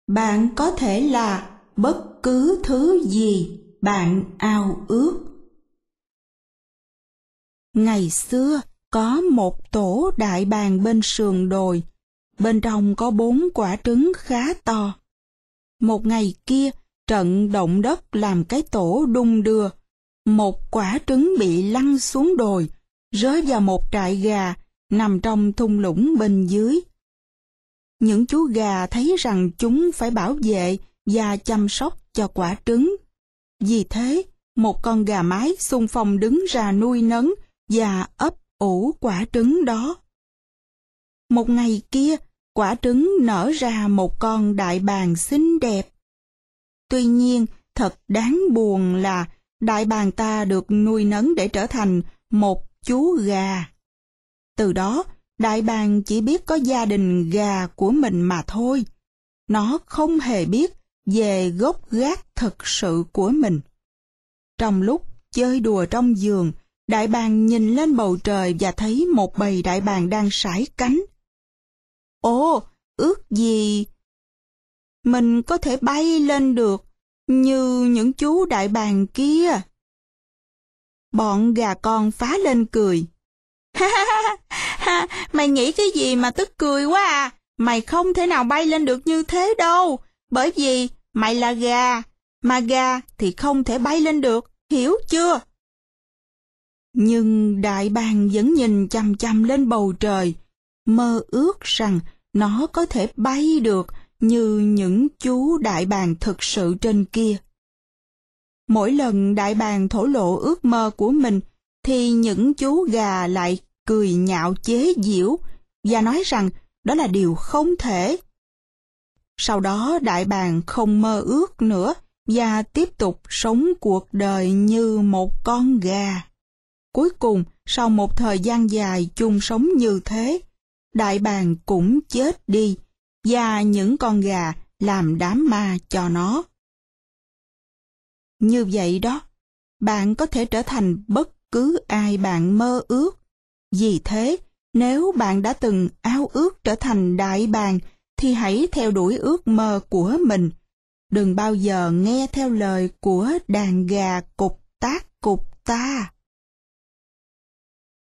Bạn có thể là bất cứ thứ gì bạn ao ước. Ngày xưa, có một tổ đại bàng bên sườn đồi. Bên trong có 4 quả trứng khá to. Một ngày kia, trận động đất làm cái tổ đung đưa. Một quả trứng bị lăn xuống đồi, rơi vào một trại gà nằm trong thung lũng bên dưới. Những chú gà thấy rằng chúng phải bảo vệ và chăm sóc cho quả trứng. Vì thế, một con gà mái xung phong đứng ra nuôi nấng và ấp ủ quả trứng đó. Một ngày kia, quả trứng nở ra một con đại bàng xinh đẹp. Tuy nhiên, thật đáng buồn là đại bàng ta được nuôi nấng để trở thành một chú gà. Từ đó, đại bàng chỉ biết có gia đình gà của mình mà thôi. Nó không hề biết về gốc gác thực sự của mình. Trong lúc chơi đùa trong giường, đại bàng nhìn lên bầu trời và thấy một bầy đại bàng đang sải cánh. Ồ, ước gì mình có thể bay lên được như những chú đại bàng kia. Bọn gà con phá lên cười. Ha, mày nghĩ cái gì mà tức cười quá à? Mày không thể nào bay lên được như thế đâu, bởi vì mày là gà, mà gà thì không thể bay lên được, hiểu chưa? Nhưng đại bàng vẫn nhìn chằm chằm lên bầu trời, mơ ước rằng nó có thể bay được như những chú đại bàng thực sự trên kia. Mỗi lần đại bàng thổ lộ ước mơ của mình, thì những chú gà lại cười nhạo chế giễu và nói rằng đó là điều không thể. Sau đó đại bàng không mơ ước nữa và tiếp tục sống cuộc đời như một con gà. Cuối cùng, sau một thời gian dài chung sống như thế, đại bàng cũng chết đi và những con gà làm đám ma cho nó. Như vậy đó, bạn có thể trở thành bất cứ ai bạn mơ ước. Vì thế, nếu bạn đã từng ao ước trở thành đại bàng, thì hãy theo đuổi ước mơ của mình. Đừng bao giờ nghe theo lời của đàn gà cục tác cục ta.